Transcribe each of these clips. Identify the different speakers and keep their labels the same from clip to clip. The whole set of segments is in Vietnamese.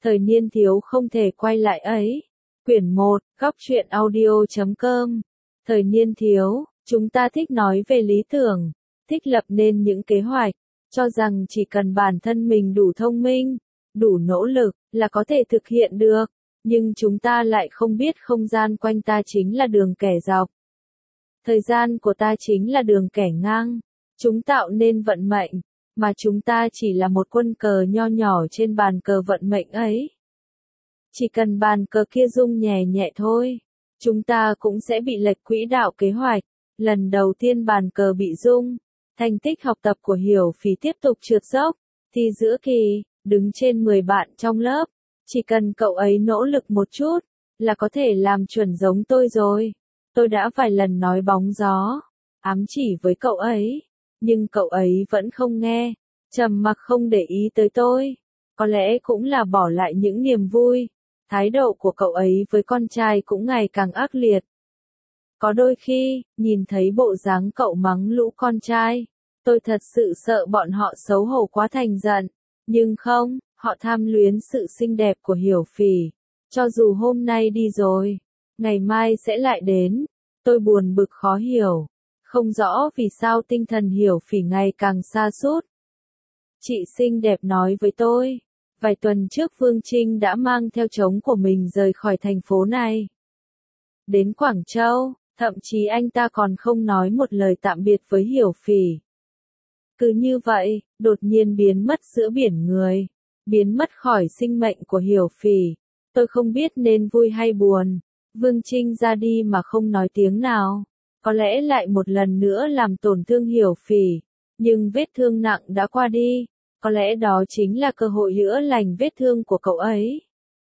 Speaker 1: Thời niên thiếu không thể quay lại ấy. Quyển 1, góc truyện audio.com. Thời niên thiếu, chúng ta thích nói về lý tưởng, thích lập nên những kế hoạch, cho rằng chỉ cần bản thân mình đủ thông minh, đủ nỗ lực, là có thể thực hiện được. Nhưng chúng ta lại không biết không gian quanh ta chính là đường kẻ dọc. Thời gian của ta chính là đường kẻ ngang. Chúng tạo nên vận mệnh, mà chúng ta chỉ là một quân cờ nho nhỏ trên bàn cờ vận mệnh ấy. Chỉ cần bàn cờ kia rung nhẹ nhẹ thôi, chúng ta cũng sẽ bị lệch quỹ đạo kế hoạch. Lần đầu tiên bàn cờ bị rung, thành tích học tập của Hiểu Phỉ tiếp tục trượt dốc. Thi giữa kỳ, đứng trên 10 bạn trong lớp, chỉ cần cậu ấy nỗ lực một chút, là có thể làm chuẩn giống tôi rồi. Tôi đã vài lần nói bóng gió, ám chỉ với cậu ấy, nhưng cậu ấy vẫn không nghe, trầm mặc không để ý tới tôi. Có lẽ cũng là bỏ lại những niềm vui. Thái độ của cậu ấy với con trai cũng ngày càng ác liệt. Có đôi khi, nhìn thấy bộ dáng cậu mắng lũ con trai, tôi thật sự sợ bọn họ xấu hổ quá thành giận. Nhưng không, họ tham luyến sự xinh đẹp của Hiểu Phỉ. Cho dù hôm nay đi rồi, ngày mai sẽ lại đến. Tôi buồn bực khó hiểu, không rõ vì sao tinh thần Hiểu Phỉ ngày càng sa sút. Chị xinh đẹp nói với tôi, vài tuần trước Phương Trinh đã mang theo trống của mình rời khỏi thành phố này. Đến Quảng Châu, thậm chí anh ta còn không nói một lời tạm biệt với Hiểu Phỉ. Cứ như vậy, đột nhiên biến mất giữa biển người, biến mất khỏi sinh mệnh của Hiểu Phỉ. Tôi không biết nên vui hay buồn. Vương Trinh ra đi mà không nói tiếng nào, có lẽ lại một lần nữa làm tổn thương Hiểu Phỉ, nhưng vết thương nặng đã qua đi, có lẽ đó chính là cơ hội chữa lành vết thương của cậu ấy.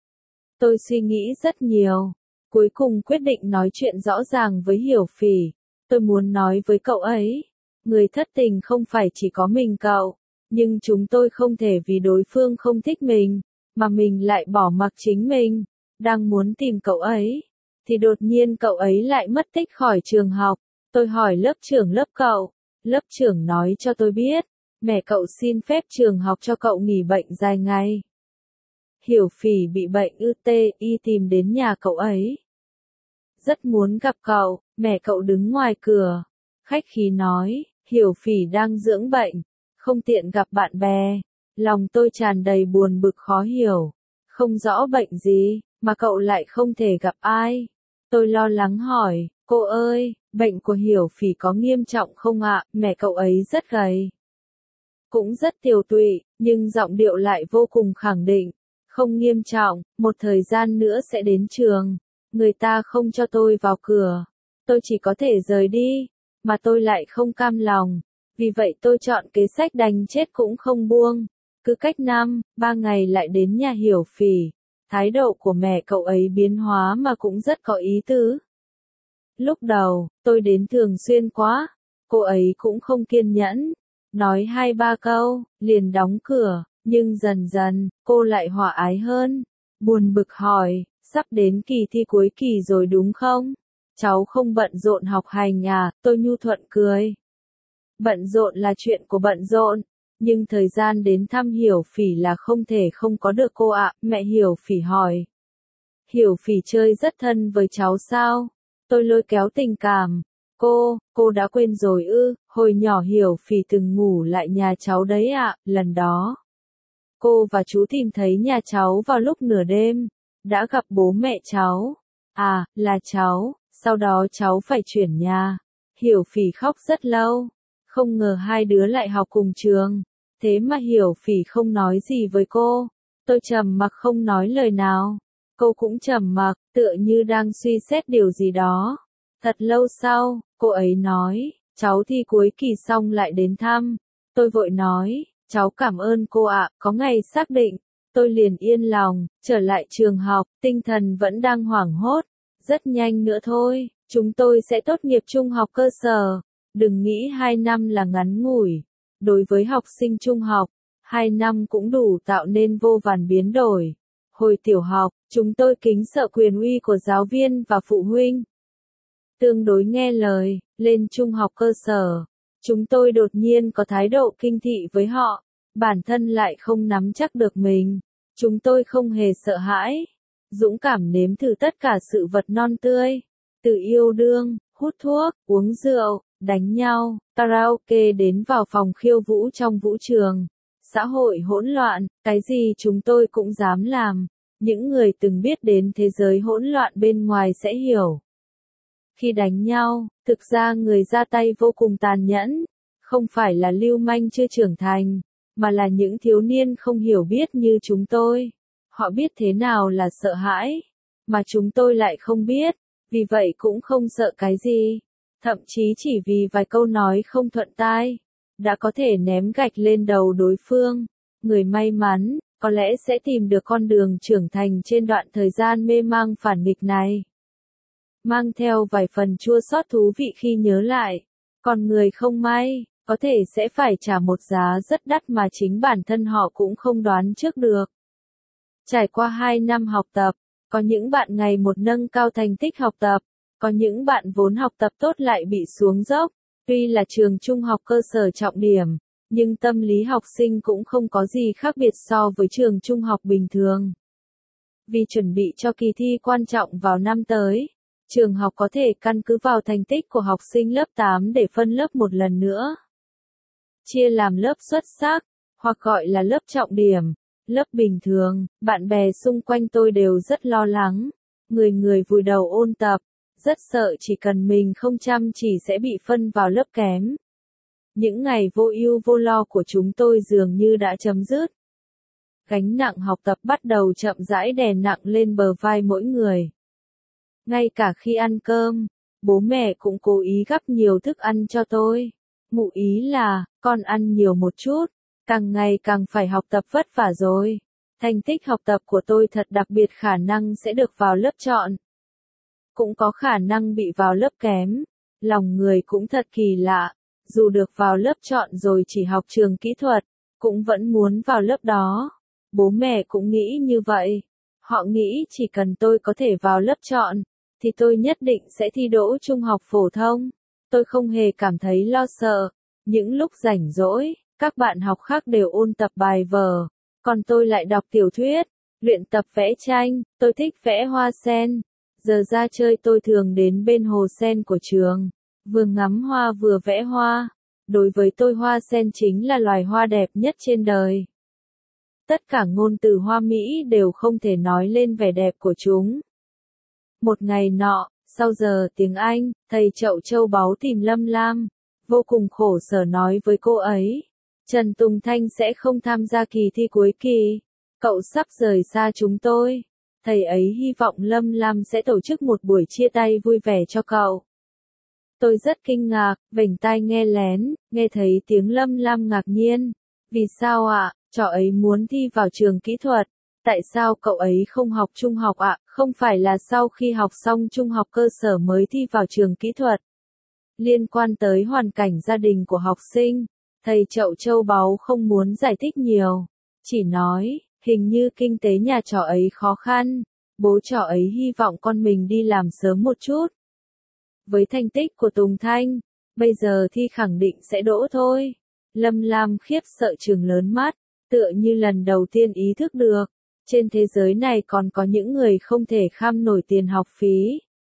Speaker 1: Tôi suy nghĩ rất nhiều, cuối cùng quyết định nói chuyện rõ ràng với Hiểu Phỉ. Tôi muốn nói với cậu ấy, người thất tình không phải chỉ có mình cậu, nhưng chúng tôi không thể vì đối phương không thích mình, mà mình lại bỏ mặc chính mình. Đang muốn tìm cậu ấy, thì đột nhiên cậu ấy lại mất tích khỏi trường học. Tôi hỏi lớp trưởng lớp cậu, lớp trưởng nói cho tôi biết, mẹ cậu xin phép trường học cho cậu nghỉ bệnh dài ngày. Hiểu Phỉ bị bệnh y tìm đến nhà cậu ấy. Rất muốn gặp cậu, mẹ cậu đứng ngoài cửa, khách khí nói, Hiểu Phỉ đang dưỡng bệnh, không tiện gặp bạn bè. Lòng tôi tràn đầy buồn bực khó hiểu, không rõ bệnh gì, mà cậu lại không thể gặp ai. Tôi lo lắng hỏi, cô ơi, bệnh của Hiểu Phỉ có nghiêm trọng không ạ? Mẹ cậu ấy rất gầy, cũng rất tiều tụy, nhưng giọng điệu lại vô cùng khẳng định, không nghiêm trọng, một thời gian nữa sẽ đến trường. Người ta không cho tôi vào cửa, tôi chỉ có thể rời đi, mà tôi lại không cam lòng, vì vậy tôi chọn kế sách đành chết cũng không buông. Cứ cách 3 ngày lại đến nhà Hiểu Phỉ. Thái độ của mẹ cậu ấy biến hóa mà cũng rất có ý tứ. Lúc đầu, tôi đến thường xuyên quá, cô ấy cũng không kiên nhẫn, nói 2-3 câu, liền đóng cửa, nhưng dần dần, cô lại hòa ái hơn. Buồn bực hỏi, sắp đến kỳ thi cuối kỳ rồi đúng không? Cháu không bận rộn học hành à? Tôi nhu thuận cười. Bận rộn là chuyện của bận rộn, nhưng thời gian đến thăm Hiểu Phỉ là không thể không có được cô ạ. Mẹ Hiểu Phỉ hỏi. Hiểu Phỉ chơi rất thân với cháu sao? Tôi lôi kéo tình cảm. Cô đã quên rồi ư? Hồi nhỏ Hiểu Phỉ từng ngủ lại nhà cháu đấy ạ. Lần đó, cô và chú tìm thấy nhà cháu vào lúc nửa đêm, đã gặp bố mẹ cháu. À, là cháu, sau đó cháu phải chuyển nhà. Hiểu Phỉ khóc rất lâu. Không ngờ hai đứa lại học cùng trường. Thế mà Hiểu Phỉ không nói gì với cô. Tôi trầm mặc không nói lời nào. Cô cũng trầm mặc, tựa như đang suy xét điều gì đó. Thật lâu sau, cô ấy nói, cháu thi cuối kỳ xong lại đến thăm. Tôi vội nói, cháu cảm ơn cô ạ, có ngày xác định. Tôi liền yên lòng, trở lại trường học, tinh thần vẫn đang hoảng hốt. Rất nhanh nữa thôi, chúng tôi sẽ tốt nghiệp trung học cơ sở. Đừng nghĩ 2 năm là ngắn ngủi. Đối với học sinh trung học, 2 năm cũng đủ tạo nên vô vàn biến đổi. Hồi tiểu học, chúng tôi kính sợ quyền uy của giáo viên và phụ huynh, tương đối nghe lời. Lên trung học cơ sở, chúng tôi đột nhiên có thái độ kinh thị với họ. Bản thân lại không nắm chắc được mình. Chúng tôi không hề sợ hãi. Dũng cảm nếm thử tất cả sự vật non tươi. Từ yêu đương, hút thuốc, uống rượu, đánh nhau, karaoke đến vào phòng khiêu vũ trong vũ trường. Xã hội hỗn loạn, cái gì chúng tôi cũng dám làm. Những người từng biết đến thế giới hỗn loạn bên ngoài sẽ hiểu. Khi đánh nhau, thực ra người ra tay vô cùng tàn nhẫn. Không phải là lưu manh chưa trưởng thành, mà là những thiếu niên không hiểu biết như chúng tôi. Họ biết thế nào là sợ hãi, mà chúng tôi lại không biết, vì vậy cũng không sợ cái gì. Thậm chí chỉ vì vài câu nói không thuận tai, đã có thể ném gạch lên đầu đối phương. Người may mắn, có lẽ sẽ tìm được con đường trưởng thành trên đoạn thời gian mê mang phản nghịch này. Mang theo vài phần chua xót thú vị khi nhớ lại. Còn người không may, có thể sẽ phải trả một giá rất đắt mà chính bản thân họ cũng không đoán trước được. Trải qua 2 năm học tập, có những bạn ngày một nâng cao thành tích học tập, có những bạn vốn học tập tốt lại bị xuống dốc. Tuy là trường trung học cơ sở trọng điểm, nhưng tâm lý học sinh cũng không có gì khác biệt so với trường trung học bình thường. Vì chuẩn bị cho kỳ thi quan trọng vào năm tới, trường học có thể căn cứ vào thành tích của học sinh lớp 8 để phân lớp một lần nữa. Chia làm lớp xuất sắc, hoặc gọi là lớp trọng điểm, lớp bình thường. Bạn bè xung quanh tôi đều rất lo lắng. Người người vùi đầu ôn tập, rất sợ chỉ cần mình không chăm chỉ sẽ bị phân vào lớp kém. Những ngày vô ưu vô lo của chúng tôi dường như đã chấm dứt. Gánh nặng học tập bắt đầu chậm rãi đè nặng lên bờ vai mỗi người. Ngay cả khi ăn cơm, bố mẹ cũng cố ý gắp nhiều thức ăn cho tôi. Ngụ ý là, con ăn nhiều một chút, càng ngày càng phải học tập vất vả rồi. Thành tích học tập của tôi thật đặc biệt, khả năng sẽ được vào lớp chọn. Cũng có khả năng bị vào lớp kém. Lòng người cũng thật kỳ lạ, dù được vào lớp chọn rồi chỉ học trường kỹ thuật, cũng vẫn muốn vào lớp đó. Bố mẹ cũng nghĩ như vậy. Họ nghĩ chỉ cần tôi có thể vào lớp chọn, thì tôi nhất định sẽ thi đỗ trung học phổ thông. Tôi không hề cảm thấy lo sợ. Những lúc rảnh rỗi, các bạn học khác đều ôn tập bài vở, còn tôi lại đọc tiểu thuyết, luyện tập vẽ tranh. Tôi thích vẽ hoa sen. Giờ ra chơi tôi thường đến bên hồ sen của trường, vừa ngắm hoa vừa vẽ hoa. Đối với tôi hoa sen chính là loài hoa đẹp nhất trên đời. Tất cả ngôn từ hoa mỹ đều không thể nói lên vẻ đẹp của chúng. Một ngày nọ, sau giờ tiếng Anh, thầy Chậu Châu Báu tìm Lâm Lam, vô cùng khổ sở nói với cô ấy, Trần Tùng Thanh sẽ không tham gia kỳ thi cuối kỳ. Cậu sắp rời xa chúng tôi. Thầy ấy hy vọng Lâm Lam sẽ tổ chức một buổi chia tay vui vẻ cho cậu. Tôi rất kinh ngạc, vểnh tai nghe lén, nghe thấy tiếng Lâm Lam ngạc nhiên. Vì sao ạ? Trò ấy muốn thi vào trường kỹ thuật. Tại sao cậu ấy không học trung học ạ? Không phải là sau khi học xong trung học cơ sở mới thi vào trường kỹ thuật. Liên quan tới hoàn cảnh gia đình của học sinh, thầy Chậu Châu Báu không muốn giải thích nhiều. Chỉ nói, hình như kinh tế nhà trò ấy khó khăn. Bố trò ấy hy vọng con mình đi làm sớm một chút. Với thành tích của Tùng Thanh, bây giờ thi khẳng định sẽ đỗ thôi. Lâm Lam khiếp sợ trừng lớn mắt, tựa như lần đầu tiên ý thức được. Trên thế giới này còn có những người không thể kham nổi tiền học phí.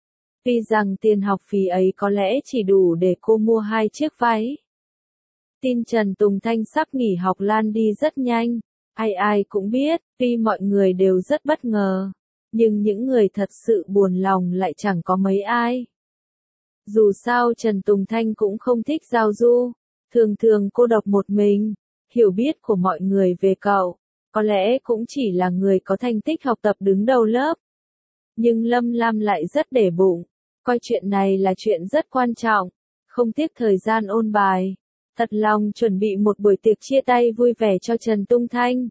Speaker 1: Vì rằng tiền học phí ấy có lẽ chỉ đủ để cô mua 2 chiếc váy. Tin Trần Tùng Thanh sắp nghỉ học lan đi rất nhanh. Ai ai cũng biết, tuy mọi người đều rất bất ngờ. Nhưng những người thật sự buồn lòng lại chẳng có mấy ai. Dù sao Trần Tùng Thanh cũng không thích giao du. Thường thường cô độc một mình. Hiểu biết của mọi người về cậu, có lẽ cũng chỉ là người có thành tích học tập đứng đầu lớp. Nhưng Lâm Lam lại rất để bụng, coi chuyện này là chuyện rất quan trọng, không tiếc thời gian ôn bài, thật lòng chuẩn bị một buổi tiệc chia tay vui vẻ cho Trần Tùng Thanh.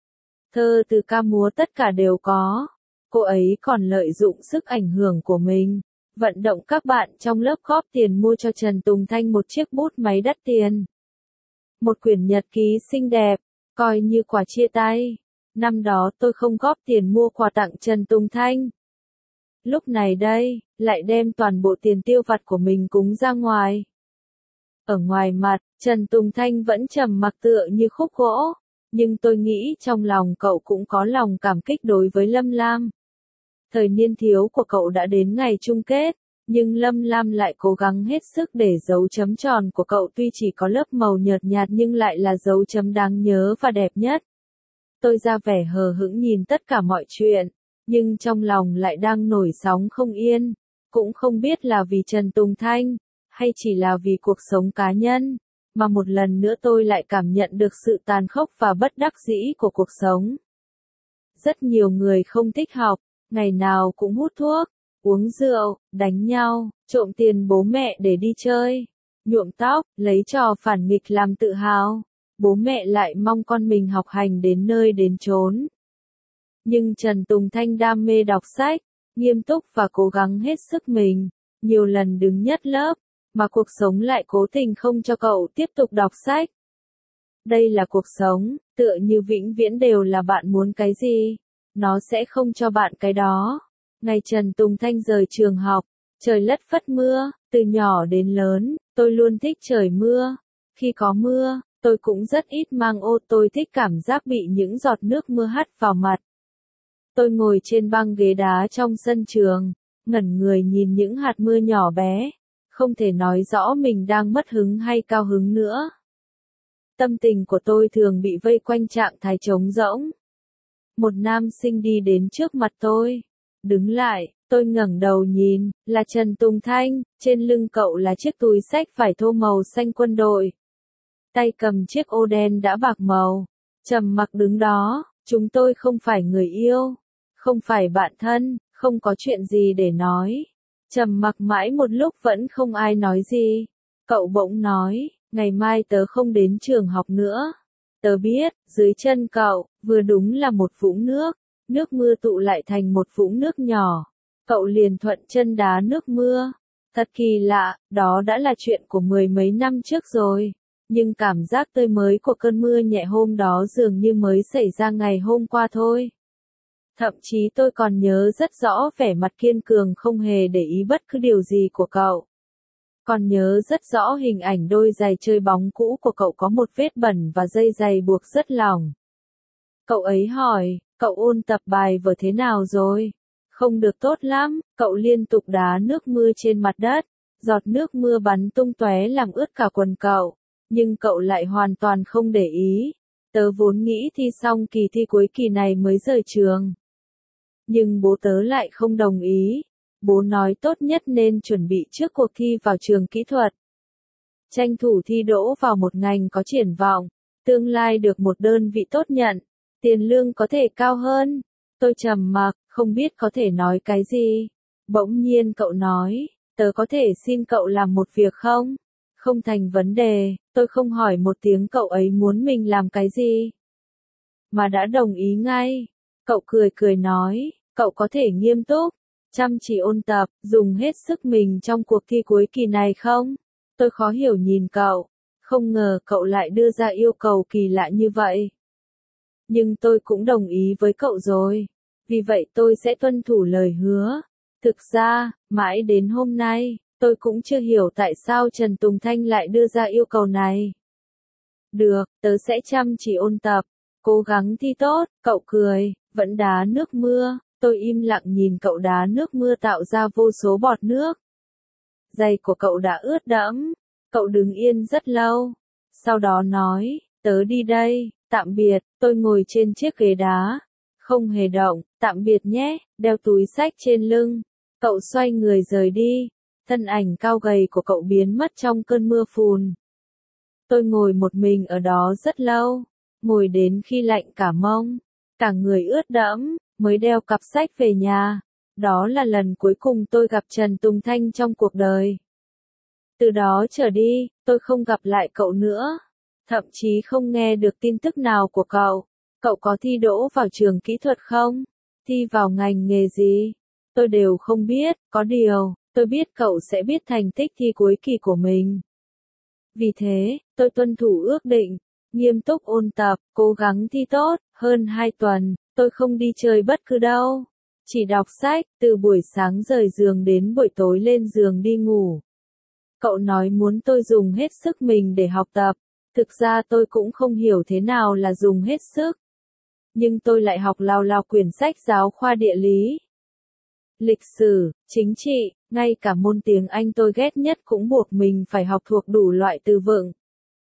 Speaker 1: Thơ từ ca múa tất cả đều có, cô ấy còn lợi dụng sức ảnh hưởng của mình, vận động các bạn trong lớp góp tiền mua cho Trần Tùng Thanh một chiếc bút máy đắt tiền. Một quyển nhật ký xinh đẹp, coi như quà chia tay. Năm đó tôi không góp tiền mua quà tặng Trần Tùng Thanh. Lúc này đây, lại đem toàn bộ tiền tiêu vặt của mình cúng ra ngoài. Ở ngoài mặt, Trần Tùng Thanh vẫn trầm mặc tựa như khúc gỗ. Nhưng tôi nghĩ trong lòng cậu cũng có lòng cảm kích đối với Lâm Lam. Thời niên thiếu của cậu đã đến ngày chung kết, nhưng Lâm Lam lại cố gắng hết sức để dấu chấm tròn của cậu tuy chỉ có lớp màu nhợt nhạt nhưng lại là dấu chấm đáng nhớ và đẹp nhất. Tôi ra vẻ hờ hững nhìn tất cả mọi chuyện, nhưng trong lòng lại đang nổi sóng không yên, cũng không biết là vì Trần Tùng Thanh, hay chỉ là vì cuộc sống cá nhân, mà một lần nữa tôi lại cảm nhận được sự tàn khốc và bất đắc dĩ của cuộc sống. Rất nhiều người không thích học, ngày nào cũng hút thuốc, uống rượu, đánh nhau, trộm tiền bố mẹ để đi chơi, nhuộm tóc, lấy trò phản nghịch làm tự hào. Bố mẹ lại mong con mình học hành đến nơi đến chốn. Nhưng Trần Tùng Thanh đam mê đọc sách, nghiêm túc và cố gắng hết sức mình, nhiều lần đứng nhất lớp, mà cuộc sống lại cố tình không cho cậu tiếp tục đọc sách. Đây là cuộc sống, tựa như vĩnh viễn đều là bạn muốn cái gì, nó sẽ không cho bạn cái đó. Ngày Trần Tùng Thanh rời trường học, trời lất phất mưa, từ nhỏ đến lớn, tôi luôn thích trời mưa. Khi có mưa, tôi cũng rất ít mang ô, tôi thích cảm giác bị những giọt nước mưa hắt vào mặt. Tôi ngồi trên băng ghế đá trong sân trường, ngẩn người nhìn những hạt mưa nhỏ bé, không thể nói rõ mình đang mất hứng hay cao hứng nữa. Tâm tình của tôi thường bị vây quanh trạng thái trống rỗng. Một nam sinh đi đến trước mặt tôi, đứng lại, tôi ngẩng đầu nhìn, là Trần Tùng Thanh, trên lưng cậu là chiếc túi xách vải thô màu xanh quân đội. Tay cầm chiếc ô đen đã bạc màu, trầm mặc đứng đó, chúng tôi không phải người yêu, không phải bạn thân, không có chuyện gì để nói. Trầm mặc mãi một lúc vẫn không ai nói gì. Cậu bỗng nói, ngày mai tớ không đến trường học nữa. Tớ biết, dưới chân cậu, vừa đúng là một vũng nước, nước mưa tụ lại thành một vũng nước nhỏ. Cậu liền thuận chân đá nước mưa. Thật kỳ lạ, đó đã là chuyện của mười mấy năm trước rồi. Nhưng cảm giác tươi mới của cơn mưa nhẹ hôm đó dường như mới xảy ra ngày hôm qua thôi. Thậm chí tôi còn nhớ rất rõ vẻ mặt kiên cường không hề để ý bất cứ điều gì của cậu. Còn nhớ rất rõ hình ảnh đôi giày chơi bóng cũ của cậu có một vết bẩn và dây giày buộc rất lỏng. Cậu ấy hỏi, cậu ôn tập bài vở thế nào rồi? Không được tốt lắm, cậu liên tục đá nước mưa trên mặt đất, giọt nước mưa bắn tung tóe làm ướt cả quần cậu. Nhưng cậu lại hoàn toàn không để ý. Tớ vốn nghĩ thi xong kỳ thi cuối kỳ này mới rời trường. Nhưng bố tớ lại không đồng ý. Bố nói tốt nhất nên chuẩn bị trước cuộc thi vào trường kỹ thuật. Tranh thủ thi đỗ vào một ngành có triển vọng, tương lai được một đơn vị tốt nhận, tiền lương có thể cao hơn. Tôi trầm mặc, không biết có thể nói cái gì. Bỗng nhiên cậu nói, tớ có thể xin cậu làm một việc không? Không thành vấn đề, tôi không hỏi một tiếng cậu ấy muốn mình làm cái gì. Mà đã đồng ý ngay. Cậu cười cười nói, cậu có thể nghiêm túc, chăm chỉ ôn tập, dùng hết sức mình trong cuộc thi cuối kỳ này không? Tôi khó hiểu nhìn cậu, không ngờ cậu lại đưa ra yêu cầu kỳ lạ như vậy. Nhưng tôi cũng đồng ý với cậu rồi, vì vậy tôi sẽ tuân thủ lời hứa. Thực ra, mãi đến hôm nay, tôi cũng chưa hiểu tại sao Trần Tùng Thanh lại đưa ra yêu cầu này. Được, tớ sẽ chăm chỉ ôn tập, cố gắng thi tốt, cậu cười, vẫn đá nước mưa, tôi im lặng nhìn cậu đá nước mưa tạo ra vô số bọt nước. Giày của cậu đã ướt đẫm, cậu đứng yên rất lâu, sau đó nói, tớ đi đây, tạm biệt, tôi ngồi trên chiếc ghế đá, không hề động, tạm biệt nhé, đeo túi xách trên lưng, cậu xoay người rời đi. Thân ảnh cao gầy của cậu biến mất trong cơn mưa phùn. Tôi ngồi một mình ở đó rất lâu, ngồi đến khi lạnh cả mông, cả người ướt đẫm, mới đeo cặp sách về nhà. Đó là lần cuối cùng tôi gặp Trần Tùng Thanh trong cuộc đời. Từ đó trở đi, tôi không gặp lại cậu nữa, thậm chí không nghe được tin tức nào của cậu. Cậu có thi đỗ vào trường kỹ thuật không? Thi vào ngành nghề gì? Tôi đều không biết, có điều, tôi biết cậu sẽ biết thành tích thi cuối kỳ của mình. Vì thế, tôi tuân thủ ước định, nghiêm túc ôn tập, cố gắng thi tốt. Hơn 2 tuần, tôi không đi chơi bất cứ đâu. Chỉ đọc sách, từ buổi sáng rời giường đến buổi tối lên giường đi ngủ. Cậu nói muốn tôi dùng hết sức mình để học tập. Thực ra tôi cũng không hiểu thế nào là dùng hết sức. Nhưng tôi lại học lào lào quyển sách giáo khoa địa lý, lịch sử, chính trị, ngay cả môn tiếng Anh tôi ghét nhất cũng buộc mình phải học thuộc đủ loại từ vựng,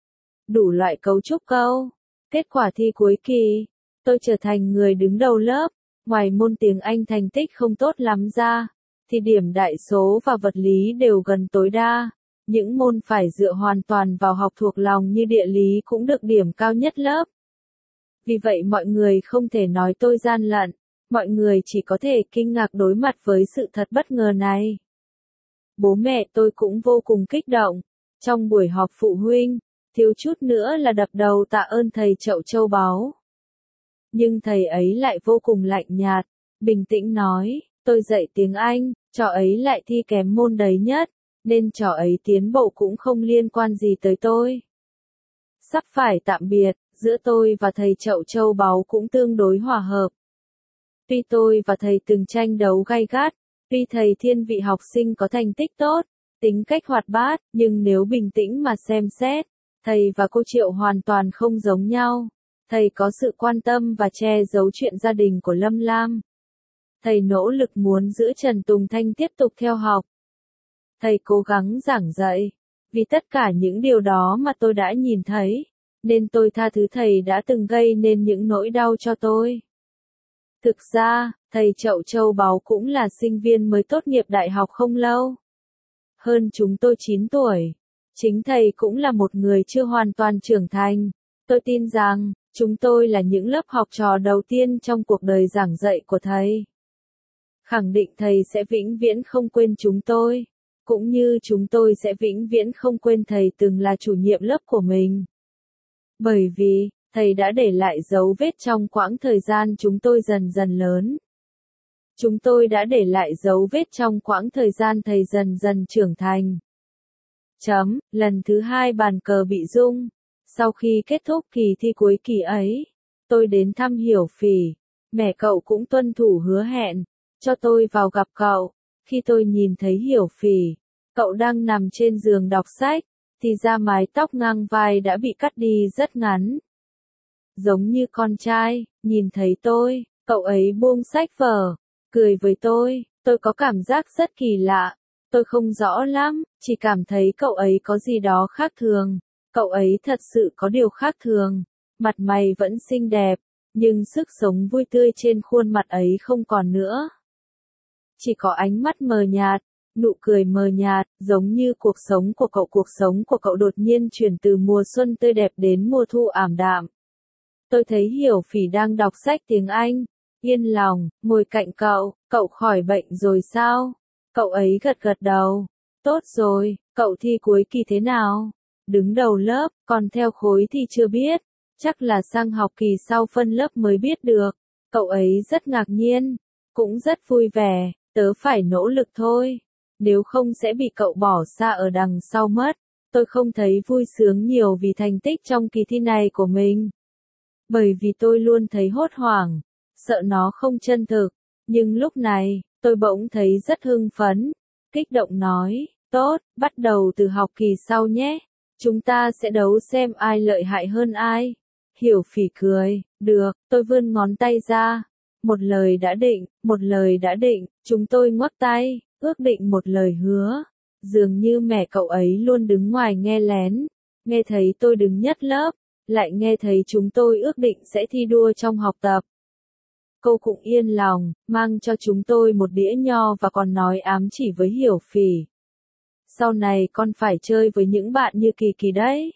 Speaker 1: đủ loại cấu trúc câu. Kết quả thi cuối kỳ, tôi trở thành người đứng đầu lớp. Ngoài môn tiếng Anh thành tích không tốt lắm ra, thì điểm đại số và vật lý đều gần tối đa. Những môn phải dựa hoàn toàn vào học thuộc lòng như địa lý cũng được điểm cao nhất lớp. Vì vậy mọi người không thể nói tôi gian lận, mọi người chỉ có thể kinh ngạc đối mặt với sự thật bất ngờ này. Bố mẹ tôi cũng vô cùng kích động. Trong buổi họp phụ huynh, thiếu chút nữa là đập đầu tạ ơn thầy Chậu Châu Báu. Nhưng thầy ấy lại vô cùng lạnh nhạt, bình tĩnh nói, tôi dạy tiếng Anh, trò ấy lại thi kém môn đấy nhất, nên trò ấy tiến bộ cũng không liên quan gì tới tôi. Sắp phải tạm biệt, giữa tôi và thầy Chậu Châu Báu cũng tương đối hòa hợp. Tuy tôi và thầy từng tranh đấu gay gắt, tuy thầy thiên vị học sinh có thành tích tốt, tính cách hoạt bát, nhưng nếu bình tĩnh mà xem xét, thầy và cô Triệu hoàn toàn không giống nhau. Thầy có sự quan tâm và che giấu chuyện gia đình của Lâm Lam. Thầy nỗ lực muốn giữ Trần Tùng Thanh tiếp tục theo học. Thầy cố gắng giảng dạy. Vì tất cả những điều đó mà tôi đã nhìn thấy, nên tôi tha thứ thầy đã từng gây nên những nỗi đau cho tôi. Thực ra, thầy Chậu Châu Báu cũng là sinh viên mới tốt nghiệp đại học không lâu. Hơn chúng tôi 9 tuổi. Chính thầy cũng là một người chưa hoàn toàn trưởng thành. Tôi tin rằng, chúng tôi là những lớp học trò đầu tiên trong cuộc đời giảng dạy của thầy. Khẳng định thầy sẽ vĩnh viễn không quên chúng tôi, cũng như chúng tôi sẽ vĩnh viễn không quên thầy từng là chủ nhiệm lớp của mình. Bởi vì, thầy đã để lại dấu vết trong quãng thời gian chúng tôi dần dần lớn. Chúng tôi đã để lại dấu vết trong quãng thời gian thầy dần dần trưởng thành. Lần thứ 2 bàn cờ bị rung. Sau khi kết thúc kỳ thi cuối kỳ ấy, tôi đến thăm Hiểu Phỉ. Mẹ cậu cũng tuân thủ hứa hẹn, cho tôi vào gặp cậu. Khi tôi nhìn thấy Hiểu Phỉ, cậu đang nằm trên giường đọc sách, thì ra mái tóc ngang vai đã bị cắt đi rất ngắn. Giống như con trai, nhìn thấy tôi, cậu ấy buông sách vở, cười với tôi có cảm giác rất kỳ lạ. Tôi không rõ lắm, chỉ cảm thấy cậu ấy có gì đó khác thường. Cậu ấy thật sự có điều khác thường. Mặt mày vẫn xinh đẹp, nhưng sức sống vui tươi trên khuôn mặt ấy không còn nữa. Chỉ có ánh mắt mờ nhạt, nụ cười mờ nhạt, giống như cuộc sống của cậu đột nhiên chuyển từ mùa xuân tươi đẹp đến mùa thu ảm đạm. Tôi thấy Hiểu Phỉ đang đọc sách tiếng Anh, yên lòng, ngồi cạnh cậu khỏi bệnh rồi sao? Cậu ấy gật gật đầu. Tốt rồi, cậu thi cuối kỳ thế nào? Đứng đầu lớp, còn theo khối thì chưa biết. Chắc là sang học kỳ sau phân lớp mới biết được. Cậu ấy rất ngạc nhiên, cũng rất vui vẻ, tớ phải nỗ lực thôi. Nếu không sẽ bị cậu bỏ xa ở đằng sau mất. Tôi không thấy vui sướng nhiều vì thành tích trong kỳ thi này của mình. Bởi vì tôi luôn thấy hốt hoảng, sợ nó không chân thực. Nhưng lúc này, tôi bỗng thấy rất hưng phấn, kích động nói, tốt, bắt đầu từ học kỳ sau nhé. Chúng ta sẽ đấu xem ai lợi hại hơn ai. Hiểu Phỉ cười, được, tôi vươn ngón tay ra. Một lời đã định, chúng tôi ngoắc tay, ước định một lời hứa. Dường như mẹ cậu ấy luôn đứng ngoài nghe lén, nghe thấy tôi đứng nhất lớp, lại nghe thấy chúng tôi ước định sẽ thi đua trong học tập. Cô cũng yên lòng, mang cho chúng tôi một đĩa nho và còn nói ám chỉ với Hiểu Phỉ. Sau này con phải chơi với những bạn như Kỳ Kỳ đấy.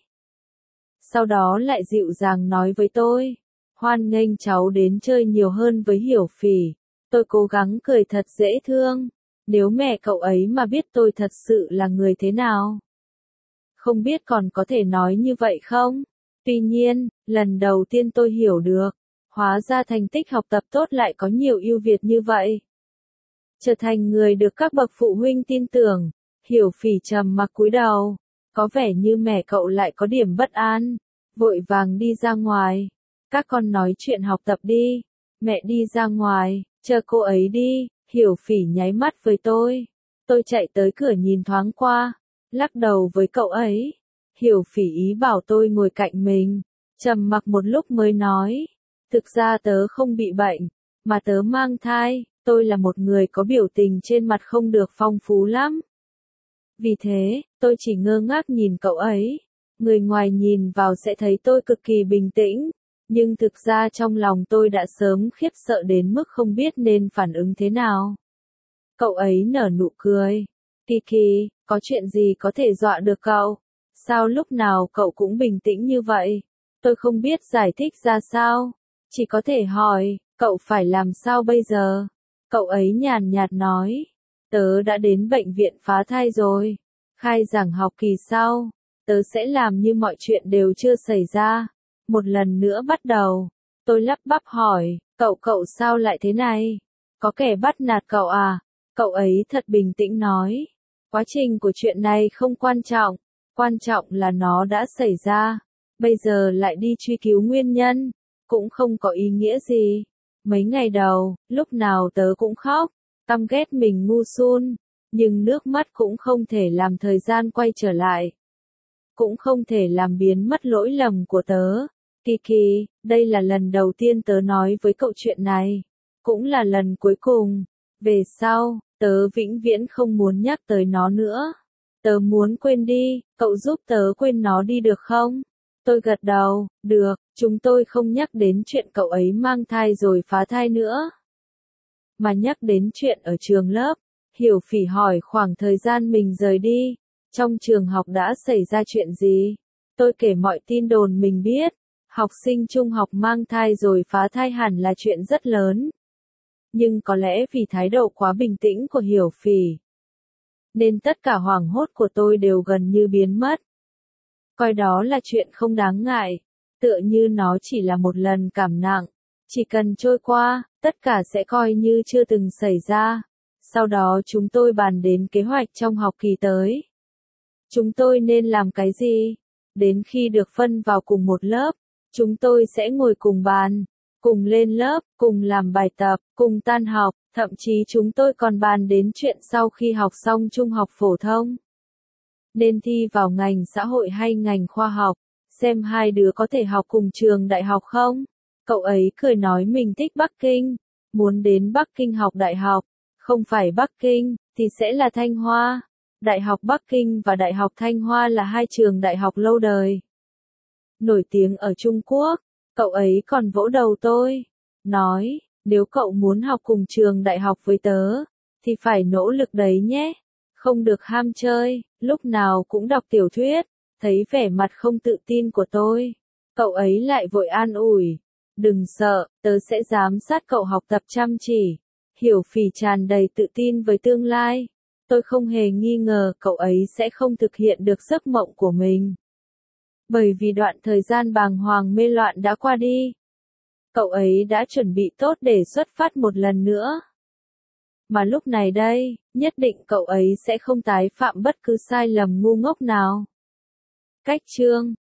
Speaker 1: Sau đó lại dịu dàng nói với tôi, hoan nghênh cháu đến chơi nhiều hơn với Hiểu Phỉ. Tôi cố gắng cười thật dễ thương. Nếu mẹ cậu ấy mà biết tôi thật sự là người thế nào, không biết còn có thể nói như vậy không? Tuy nhiên, lần đầu tiên tôi hiểu được, hóa ra thành tích học tập tốt lại có nhiều ưu việt như vậy. Trở thành người được các bậc phụ huynh tin tưởng, Hiểu Phỉ trầm mặc cúi đầu, có vẻ như mẹ cậu lại có điểm bất an, vội vàng đi ra ngoài. Các con nói chuyện học tập đi, mẹ đi ra ngoài, chờ cô ấy đi. Hiểu Phỉ nháy mắt với tôi chạy tới cửa nhìn thoáng qua, lắc đầu với cậu ấy. Hiểu Phỉ ý bảo tôi ngồi cạnh mình, trầm mặc một lúc mới nói, thực ra tớ không bị bệnh, mà tớ mang thai, tôi là một người có biểu tình trên mặt không được phong phú lắm. Vì thế, tôi chỉ ngơ ngác nhìn cậu ấy. Người ngoài nhìn vào sẽ thấy tôi cực kỳ bình tĩnh, nhưng thực ra trong lòng tôi đã sớm khiếp sợ đến mức không biết nên phản ứng thế nào. Cậu ấy nở nụ cười. Kiki, có chuyện gì có thể dọa được cậu? Sao lúc nào cậu cũng bình tĩnh như vậy? Tôi không biết giải thích ra sao. Chỉ có thể hỏi, cậu phải làm sao bây giờ? Cậu ấy nhàn nhạt nói. Tớ đã đến bệnh viện phá thai rồi. Khai giảng học kỳ sau, tớ sẽ làm như mọi chuyện đều chưa xảy ra. Một lần nữa bắt đầu. Tôi lắp bắp hỏi, cậu sao lại thế này? Có kẻ bắt nạt cậu à? Cậu ấy thật bình tĩnh nói. Quá trình của chuyện này không quan trọng. Quan trọng là nó đã xảy ra. Bây giờ lại đi truy cứu nguyên nhân. Cũng không có ý nghĩa gì. Mấy ngày đầu, lúc nào tớ cũng khóc. Căm ghét mình ngu xuân. Nhưng nước mắt cũng không thể làm thời gian quay trở lại. Cũng không thể làm biến mất lỗi lầm của tớ. Kiki, đây là lần đầu tiên tớ nói với cậu chuyện này. Cũng là lần cuối cùng. Về sau, tớ vĩnh viễn không muốn nhắc tới nó nữa. Tớ muốn quên đi, cậu giúp tớ quên nó đi được không? Tôi gật đầu, được, chúng tôi không nhắc đến chuyện cậu ấy mang thai rồi phá thai nữa. Mà nhắc đến chuyện ở trường lớp. Hiểu Phỉ hỏi khoảng thời gian mình rời đi. Trong trường học đã xảy ra chuyện gì? Tôi kể mọi tin đồn mình biết. Học sinh trung học mang thai rồi phá thai hẳn là chuyện rất lớn. Nhưng có lẽ vì thái độ quá bình tĩnh của Hiểu Phỉ, nên tất cả hoảng hốt của tôi đều gần như biến mất. Coi đó là chuyện không đáng ngại. Tựa như nó chỉ là một lần cảm nặng. Chỉ cần trôi qua, tất cả sẽ coi như chưa từng xảy ra. Sau đó chúng tôi bàn đến kế hoạch trong học kỳ tới. Chúng tôi nên làm cái gì? Đến khi được phân vào cùng một lớp, chúng tôi sẽ ngồi cùng bàn, cùng lên lớp, cùng làm bài tập, cùng tan học, thậm chí chúng tôi còn bàn đến chuyện sau khi học xong trung học phổ thông. Nên thi vào ngành xã hội hay ngành khoa học, xem hai đứa có thể học cùng trường đại học không? Cậu ấy cười nói mình thích Bắc Kinh, muốn đến Bắc Kinh học đại học. Không phải Bắc Kinh, thì sẽ là Thanh Hoa. Đại học Bắc Kinh và Đại học Thanh Hoa là hai trường đại học lâu đời. Nổi tiếng ở Trung Quốc. Cậu ấy còn vỗ đầu tôi. Nói, nếu cậu muốn học cùng trường đại học với tớ, thì phải nỗ lực đấy nhé. Không được ham chơi, lúc nào cũng đọc tiểu thuyết. Thấy vẻ mặt không tự tin của tôi. Cậu ấy lại vội an ủi. Đừng sợ, tớ sẽ giám sát cậu học tập chăm chỉ. Hiểu Phỉ tràn đầy tự tin với tương lai. Tôi không hề nghi ngờ cậu ấy sẽ không thực hiện được giấc mộng của mình. Bởi vì đoạn thời gian bàng hoàng mê loạn đã qua đi. Cậu ấy đã chuẩn bị tốt để xuất phát một lần nữa. Mà lúc này đây, nhất định cậu ấy sẽ không tái phạm bất cứ sai lầm ngu ngốc nào. Cách chương